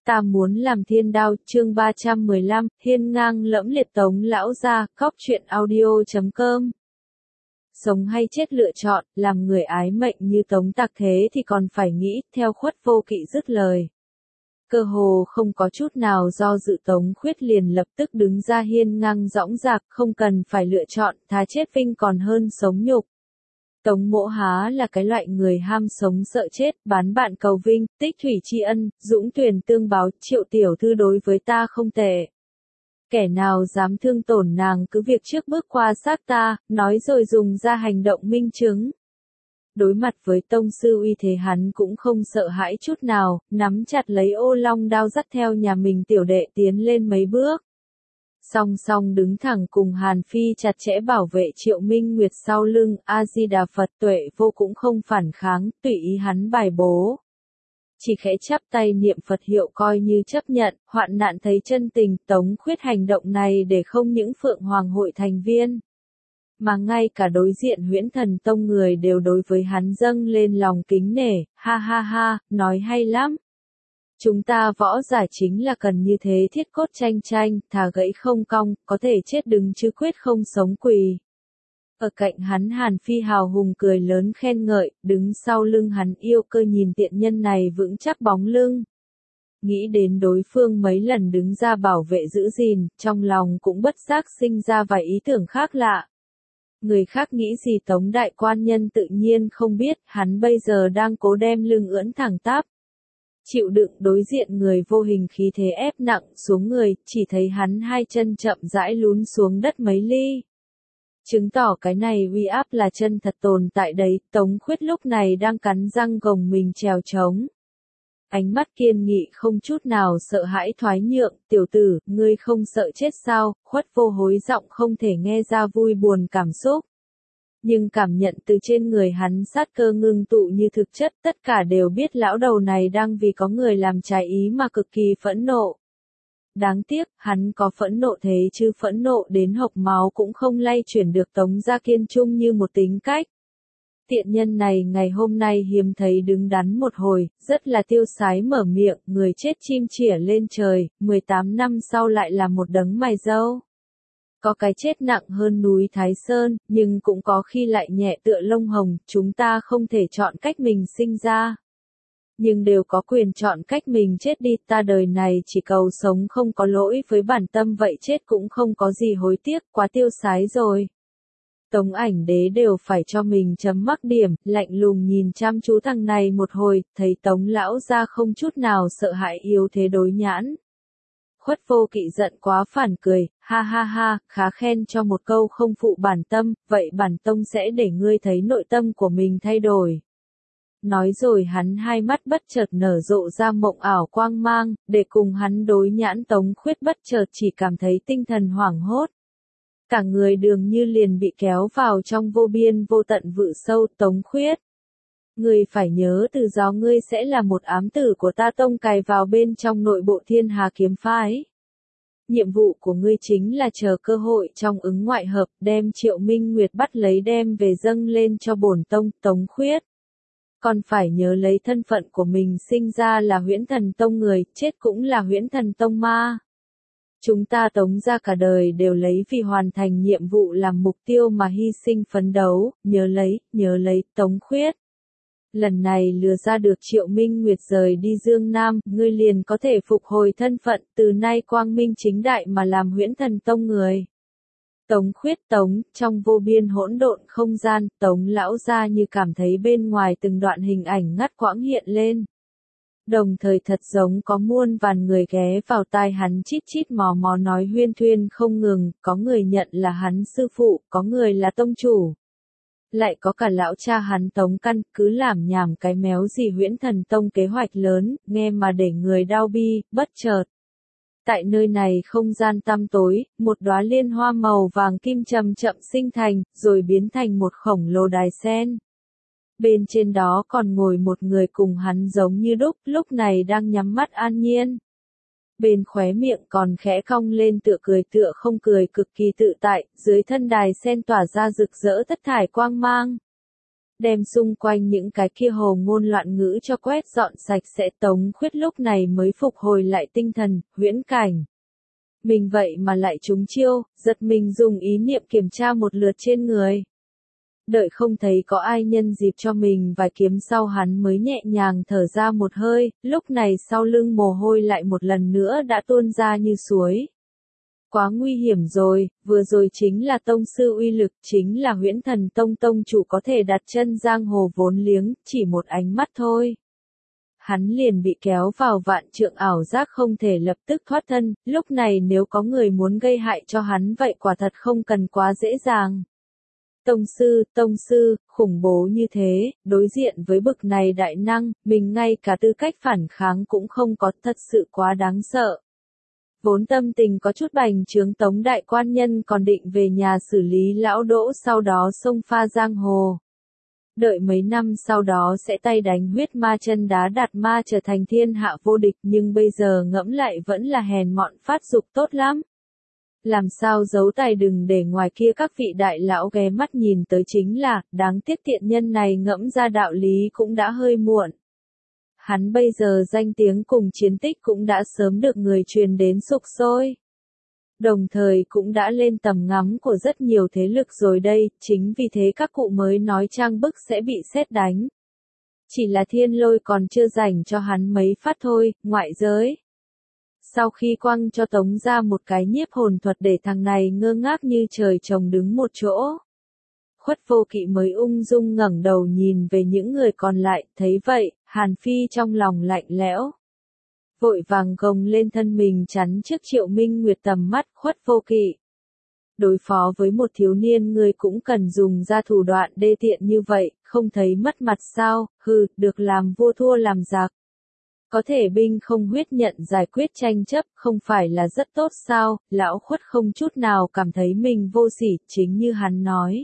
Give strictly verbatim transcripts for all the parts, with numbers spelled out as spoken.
Ta muốn làm thiên đao, chương ba trăm mười lăm, hiên ngang lẫm liệt Tống lão gia, cóc truyện audio chấm com. Sống hay chết lựa chọn, làm người ái mệnh như Tống Tạc thế thì còn phải nghĩ, theo Khuất Vô Kỵ dứt lời. Cơ hồ không có chút nào do dự, Tống Khuyết liền lập tức đứng ra hiên ngang dõng dạc, không cần phải lựa chọn, thà chết vinh còn hơn sống nhục. Tống mỗ há là cái loại người ham sống sợ chết, bán bạn cầu vinh, tích thủy tri ân, dũng tuyển tương báo, Triệu tiểu thư đối với ta không tệ. Kẻ nào dám thương tổn nàng cứ việc trước bước qua xác ta, nói rồi dùng ra hành động minh chứng. Đối mặt với tông sư uy thế, hắn cũng không sợ hãi chút nào, nắm chặt lấy ô long đao dắt theo nhà mình tiểu đệ tiến lên mấy bước. Song song đứng thẳng cùng Hàn Phi chặt chẽ bảo vệ Triệu Minh Nguyệt sau lưng, A-di-đà Phật, Tuệ Vô cũng không phản kháng, tùy ý hắn bài bố. Chỉ khẽ chắp tay niệm Phật hiệu coi như chấp nhận, hoạn nạn thấy chân tình, Tống Khuyết hành động này để không những Phượng Hoàng hội thành viên, mà ngay cả đối diện Huyễn Thần Tông người đều đối với hắn dâng lên lòng kính nể, ha ha ha, nói hay lắm. Chúng ta võ giả chính là cần như thế, thiết cốt tranh tranh, thà gãy không cong, có thể chết đứng chứ quyết không sống quỳ. Ở cạnh hắn Hàn Phi hào hùng cười lớn khen ngợi, đứng sau lưng hắn yêu cơ nhìn tiện nhân này vững chắc bóng lưng. Nghĩ đến đối phương mấy lần đứng ra bảo vệ giữ gìn, trong lòng cũng bất giác sinh ra vài ý tưởng khác lạ. Người khác nghĩ gì Tống đại quan nhân tự nhiên không biết, hắn bây giờ đang cố đem lưng ưỡn thẳng tắp. Chịu đựng đối diện người vô hình khí thế ép nặng xuống người, chỉ thấy hắn hai chân chậm rãi lún xuống đất mấy ly. Chứng tỏ cái này uy áp là chân thật tồn tại đấy, Tống Khuyết lúc này đang cắn răng gồng mình trèo trống. Ánh mắt kiên nghị không chút nào sợ hãi thoái nhượng, tiểu tử, ngươi không sợ chết sao, Khuất Vô hối giọng không thể nghe ra vui buồn cảm xúc. Nhưng cảm nhận từ trên người hắn sát cơ ngưng tụ như thực chất, tất cả đều biết lão đầu này đang vì có người làm trái ý mà cực kỳ phẫn nộ. Đáng tiếc, hắn có phẫn nộ thế chứ phẫn nộ đến hộc máu cũng không lay chuyển được Tống gia kiên trung như một tính cách. Tiện nhân này ngày hôm nay hiếm thấy đứng đắn một hồi, rất là tiêu sái mở miệng, người chết chim chỉa lên trời, mười tám năm sau lại là một đấng mày râu. Có cái chết nặng hơn núi Thái Sơn, nhưng cũng có khi lại nhẹ tựa lông hồng, chúng ta không thể chọn cách mình sinh ra. Nhưng đều có quyền chọn cách mình chết đi, ta đời này chỉ cầu sống không có lỗi với bản tâm, vậy chết cũng không có gì hối tiếc, quá tiêu sái rồi. Tống Ảnh Đế đều phải cho mình chấm mắc điểm, lạnh lùng nhìn chăm chú thằng này một hồi, thấy Tống lão gia không chút nào sợ hãi yếu thế đối nhãn. Khuất Vô Kỵ giận quá phản cười, ha ha ha, khá khen cho một câu không phụ bản tâm, vậy bản tông sẽ để ngươi thấy nội tâm của mình thay đổi. Nói rồi hắn hai mắt bất chợt nở rộ ra mộng ảo quang mang, để cùng hắn đối nhãn Tống Khuyết bất chợt chỉ cảm thấy tinh thần hoảng hốt. Cả người dường như liền bị kéo vào trong vô biên vô tận vực sâu. Tống Khuyết, ngươi phải nhớ từ gió ngươi sẽ là một ám tử của ta tông cài vào bên trong nội bộ Thiên Hà kiếm phái. Nhiệm vụ của ngươi chính là chờ cơ hội trong ứng ngoại hợp, đem Triệu Minh Nguyệt bắt lấy đem về dâng lên cho bổn tông. Tống Khuyết, còn phải nhớ lấy thân phận của mình, sinh ra là Huyễn Thần Tông người, chết cũng là Huyễn Thần Tông ma. Chúng ta Tống gia cả đời đều lấy vì hoàn thành nhiệm vụ làm mục tiêu mà hy sinh phấn đấu, nhớ lấy, nhớ lấy, Tống Khuyết. Lần này lừa ra được Triệu Minh Nguyệt rời đi Dương Nam, ngươi liền có thể phục hồi thân phận, từ nay quang minh chính đại mà làm Huyễn Thần Tông người. Tống Khuyết Tống, trong vô biên hỗn độn không gian, Tống lão gia như cảm thấy bên ngoài từng đoạn hình ảnh ngắt quãng hiện lên. Đồng thời thật giống có muôn vàn người ghé vào tai hắn chít chít mò mò nói huyên thuyên không ngừng, có người nhận là hắn sư phụ, có người là tông chủ. Lại có cả lão cha hắn Tống Căn, cứ làm nhảm cái méo gì Huyễn Thần Tông kế hoạch lớn, nghe mà để người đau bi, bất chợt. Tại nơi này không gian tăm tối, một đóa liên hoa màu vàng kim chậm chậm sinh thành, rồi biến thành một khổng lồ đài sen. Bên trên đó còn ngồi một người cùng hắn giống như đúc, lúc này đang nhắm mắt an nhiên. Bên khóe miệng còn khẽ cong lên tựa cười tựa không cười, cực kỳ tự tại, dưới thân đài sen tỏa ra rực rỡ thất thải quang mang. đem xung quanh những cái kia hồ ngôn loạn ngữ cho quét dọn sạch sẽ. Tống Khuyết lúc này mới phục hồi lại tinh thần, huyễn cảnh. Mình vậy mà lại trúng chiêu, giật mình dùng ý niệm kiểm tra một lượt trên người. Đợi không thấy có ai nhân dịp cho mình vài kiếm sau hắn mới nhẹ nhàng thở ra một hơi, lúc này sau lưng mồ hôi lại một lần nữa đã tuôn ra như suối. Quá nguy hiểm rồi, vừa rồi chính là tông sư uy lực, chính là Huyễn Thần Tông tông chủ có thể đặt chân giang hồ vốn liếng, chỉ một ánh mắt thôi. Hắn liền bị kéo vào vạn trượng ảo giác không thể lập tức thoát thân, lúc này nếu có người muốn gây hại cho hắn vậy quả thật không cần quá dễ dàng. Tông sư, tông sư, khủng bố như thế, đối diện với bực này đại năng, mình ngay cả tư cách phản kháng cũng không có, thật sự quá đáng sợ. Vốn tâm tình có chút bành trướng Tống đại quan nhân còn định về nhà xử lý lão Đỗ sau đó xông pha giang hồ. Đợi mấy năm sau đó sẽ tay đánh huyết ma chân đá đạt ma trở thành thiên hạ vô địch, nhưng bây giờ ngẫm lại vẫn là hèn mọn phát dục tốt lắm. Làm sao giấu tài đừng để ngoài kia các vị đại lão ghé mắt nhìn tới chính là, đáng tiếc tiện nhân này ngẫm ra đạo lý cũng đã hơi muộn. Hắn bây giờ danh tiếng cùng chiến tích cũng đã sớm được người truyền đến sục sôi. Đồng thời cũng đã lên tầm ngắm của rất nhiều thế lực rồi đây, chính vì thế các cụ mới nói trang bức sẽ bị sét đánh. Chỉ là thiên lôi còn chưa dành cho hắn mấy phát thôi, ngoại giới. Sau khi quăng cho Tống ra một cái nhiếp hồn thuật để thằng này ngơ ngác như trời trồng đứng một chỗ. Khuất Vô Kỵ mới ung dung ngẩng đầu nhìn về những người còn lại, thấy vậy, Hàn Phi trong lòng lạnh lẽo. Vội vàng gồng lên thân mình chắn trước Triệu Minh Nguyệt tầm mắt. Khuất Vô Kỵ. Đối phó với một thiếu niên ngươi cũng cần dùng ra thủ đoạn đê tiện như vậy, không thấy mất mặt sao, hừ, được làm vua thua làm giặc. Có thể binh không huyết nhận giải quyết tranh chấp, không phải là rất tốt sao, lão Khuất không chút nào cảm thấy mình vô sỉ, chính như hắn nói.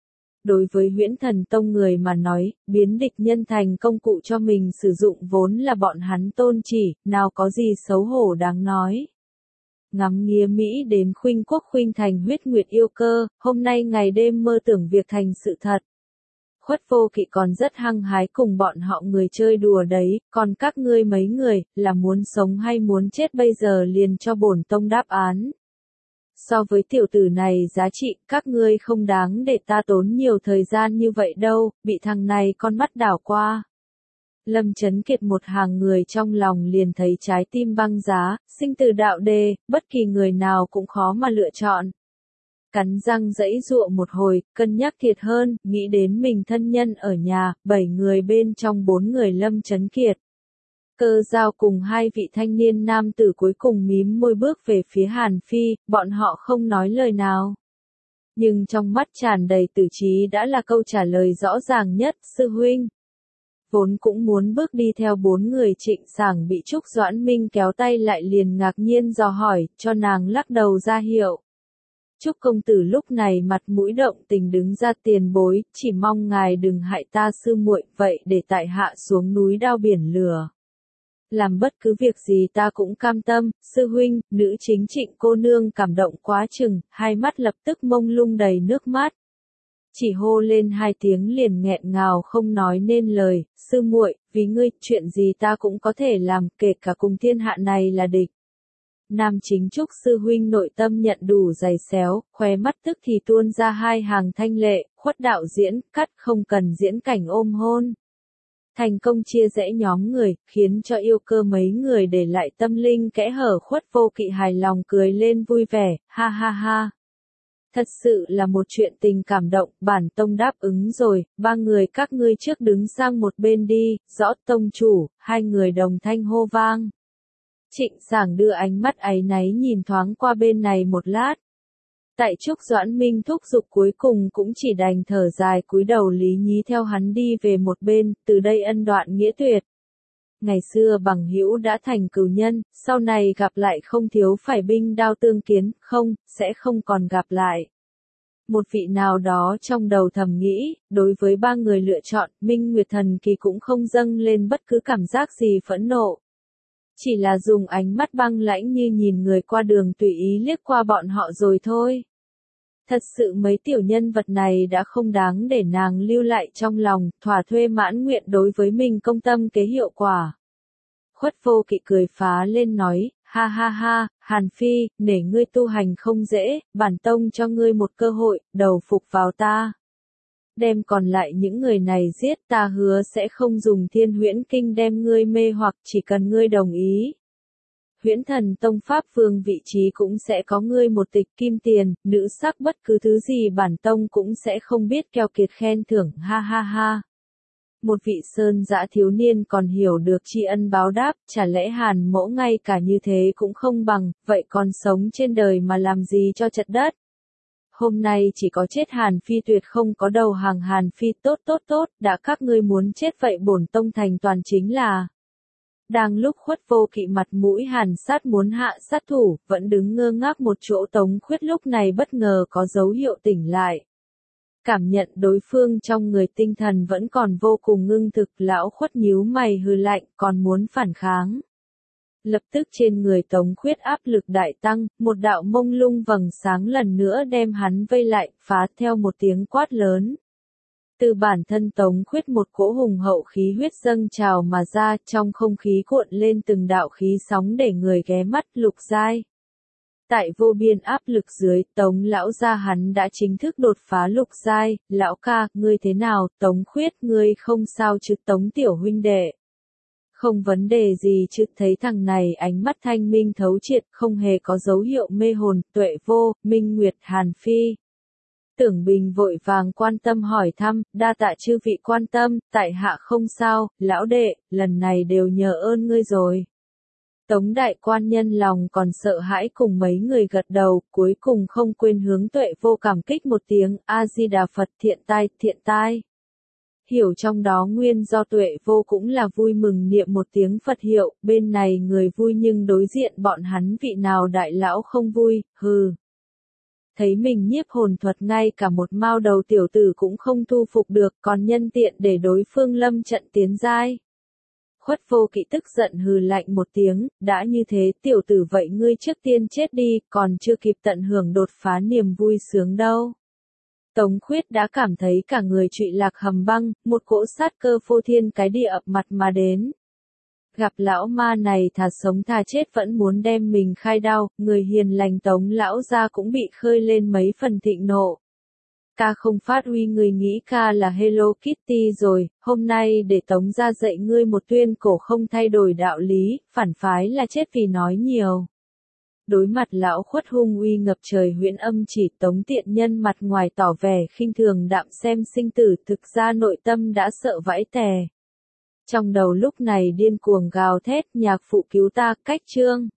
Đối với Huyễn Thần Tông người mà nói, biến địch nhân thành công cụ cho mình sử dụng vốn là bọn hắn tôn chỉ, nào có gì xấu hổ đáng nói. Ngắm nghía Mỹ đến khuynh quốc khuynh thành huyết nguyệt yêu cơ, hôm nay ngày đêm mơ tưởng việc thành sự thật. Khuất Vô Kỵ còn rất hăng hái cùng bọn họ người chơi đùa đấy, còn các ngươi mấy người, là muốn sống hay muốn chết bây giờ liền cho bổn tông đáp án. So với tiểu tử này giá trị, các ngươi không đáng để ta tốn nhiều thời gian như vậy đâu, bị thằng này con mắt đảo qua. Lâm Chấn Kiệt một hàng người trong lòng liền thấy trái tim băng giá, sinh tử đạo đề, bất kỳ người nào cũng khó mà lựa chọn. Cắn răng giãy giụa một hồi, cân nhắc thiệt hơn, nghĩ đến mình thân nhân ở nhà, bảy người bên trong bốn người Lâm Chấn Kiệt. Cơ Giao cùng hai vị thanh niên nam tử cuối cùng mím môi bước về phía Hàn Phi, bọn họ không nói lời nào. Nhưng trong mắt tràn đầy tử trí đã là câu trả lời rõ ràng nhất, sư huynh. Vốn cũng muốn bước đi theo bốn người Trịnh Sảng bị Trúc Doãn Minh kéo tay lại liền ngạc nhiên dò hỏi, cho nàng lắc đầu ra hiệu. Trúc công tử lúc này mặt mũi động tình đứng ra tiền bối, chỉ mong ngài đừng hại ta sư muội, vậy để tại hạ xuống núi đao biển lửa. Làm bất cứ việc gì ta cũng cam tâm, sư huynh, nữ chính Trịnh cô nương cảm động quá chừng, hai mắt lập tức mông lung đầy nước mắt. Chỉ hô lên hai tiếng liền nghẹn ngào không nói nên lời, sư muội, vì ngươi, chuyện gì ta cũng có thể làm, kể cả cùng thiên hạ này là địch. Nam chính Trúc sư huynh nội tâm nhận đủ dày xéo, khóe mắt tức thì tuôn ra hai hàng thanh lệ, Khuất đạo diễn, cắt không cần diễn cảnh ôm hôn. Thành công chia rẽ nhóm người, khiến cho yêu cơ mấy người để lại tâm linh kẽ hở. Khuất Vô Kỵ hài lòng cười lên vui vẻ, ha ha ha. Thật sự là một chuyện tình cảm động, bản tông đáp ứng rồi, ba người các ngươi trước đứng sang một bên đi, rõ tông chủ, hai người đồng thanh hô vang. Trịnh Sảng đưa ánh mắt áy náy nhìn thoáng qua bên này một lát. Tại Trúc Doãn Minh thúc giục cuối cùng cũng chỉ đành thở dài cúi đầu lý nhí theo hắn đi về một bên, từ đây ân đoạn nghĩa tuyệt. Ngày xưa bằng hữu đã thành cừu nhân, sau này gặp lại không thiếu phải binh đao tương kiến, không, sẽ không còn gặp lại. Một vị nào đó trong đầu thầm nghĩ, đối với ba người lựa chọn, Minh Nguyệt Thần Kỳ cũng không dâng lên bất cứ cảm giác gì phẫn nộ. Chỉ là dùng ánh mắt băng lãnh như nhìn người qua đường tùy ý liếc qua bọn họ rồi thôi. Thật sự mấy tiểu nhân vật này đã không đáng để nàng lưu lại trong lòng, thỏa thuê mãn nguyện đối với mình công tâm kế hiệu quả. Khuất Vô Kỵ cười phá lên nói, ha ha ha, Hàn Phi, nể ngươi tu hành không dễ, bản tông cho ngươi một cơ hội, đầu phục vào ta. Đem còn lại những người này giết, ta hứa sẽ không dùng Thiên Huyễn Kinh đem ngươi mê hoặc, chỉ cần ngươi đồng ý. Huyễn Thần Tông Pháp Vương vị trí cũng sẽ có ngươi một tịch kim tiền, nữ sắc bất cứ thứ gì bản tông cũng sẽ không biết keo kiệt khen thưởng, ha ha ha. Một vị sơn dã thiếu niên còn hiểu được tri ân báo đáp, chả lẽ Hàn Mỗ ngay cả như thế cũng không bằng, vậy còn sống trên đời mà làm gì cho chật đất. Hôm nay chỉ có chết Hàn Phi tuyệt không có đầu hàng Hàn Phi tốt tốt tốt, đã các ngươi muốn chết vậy bổn tông thành toàn chính là. Đang lúc Khuất Vô Kỵ mặt mũi hàn sát muốn hạ sát thủ, vẫn đứng ngơ ngác một chỗ Tống Khuyết lúc này bất ngờ có dấu hiệu tỉnh lại. Cảm nhận đối phương trong người tinh thần vẫn còn vô cùng ngưng thực, lão Khuất nhíu mày hừ lạnh, còn muốn phản kháng. Lập tức trên người Tống Khuyết áp lực đại tăng, một đạo mông lung vầng sáng lần nữa đem hắn vây lại, phá theo một tiếng quát lớn. Từ bản thân Tống Khuyết một cỗ hùng hậu khí huyết dâng trào mà ra, trong không khí cuộn lên từng đạo khí sóng để người ghé mắt. Lục giai. Tại vô biên áp lực dưới, Tống lão gia hắn đã chính thức đột phá lục giai. Lão ca, ngươi thế nào? Tống Khuyết, ngươi không sao chứ? Tống tiểu huynh đệ. Không vấn đề gì chứ? Thấy thằng này ánh mắt thanh minh thấu triệt, không hề có dấu hiệu mê hồn. Tuệ Vô, Minh Nguyệt, Hàn Phi. Tưởng Bình vội vàng quan tâm hỏi thăm, đa tạ chư vị quan tâm, tại hạ không sao, lão đệ, lần này đều nhờ ơn ngươi rồi. Tống đại quan nhân lòng còn sợ hãi cùng mấy người gật đầu, cuối cùng không quên hướng Tuệ Vô cảm kích một tiếng, A-di-đà Phật, thiện tai, thiện tai. Hiểu trong đó nguyên do Tuệ Vô cũng là vui mừng niệm một tiếng Phật hiệu, bên này người vui nhưng đối diện bọn hắn vị nào đại lão không vui, hừ. Thấy mình nhiếp hồn thuật ngay cả một mao đầu tiểu tử cũng không thu phục được, còn nhân tiện để đối phương lâm trận tiến giai. Khuất Vô Kỵ tức giận hừ lạnh một tiếng, đã như thế tiểu tử vậy ngươi trước tiên chết đi, còn chưa kịp tận hưởng đột phá niềm vui sướng đâu. Tống Khuyết đã cảm thấy cả người trụy lạc hầm băng, một cỗ sát cơ phô thiên cái địa ập mặt mà đến. Gặp lão ma này thà sống thà chết vẫn muốn đem mình khai đao, người hiền lành Tống lão gia cũng bị khơi lên mấy phần thịnh nộ. Ca không phát huy người nghĩ ca là Hello Kitty rồi, hôm nay để Tống gia dạy ngươi một tuyên cổ không thay đổi đạo lý, phản phái là chết vì nói nhiều. Đối mặt lão Khuất hung uy ngập trời huyễn âm chỉ, Tống tiện nhân mặt ngoài tỏ vẻ khinh thường đạm xem sinh tử, thực ra nội tâm đã sợ vãi tè. Trong đầu lúc này điên cuồng gào thét, nhạc phụ cứu ta, cách chương.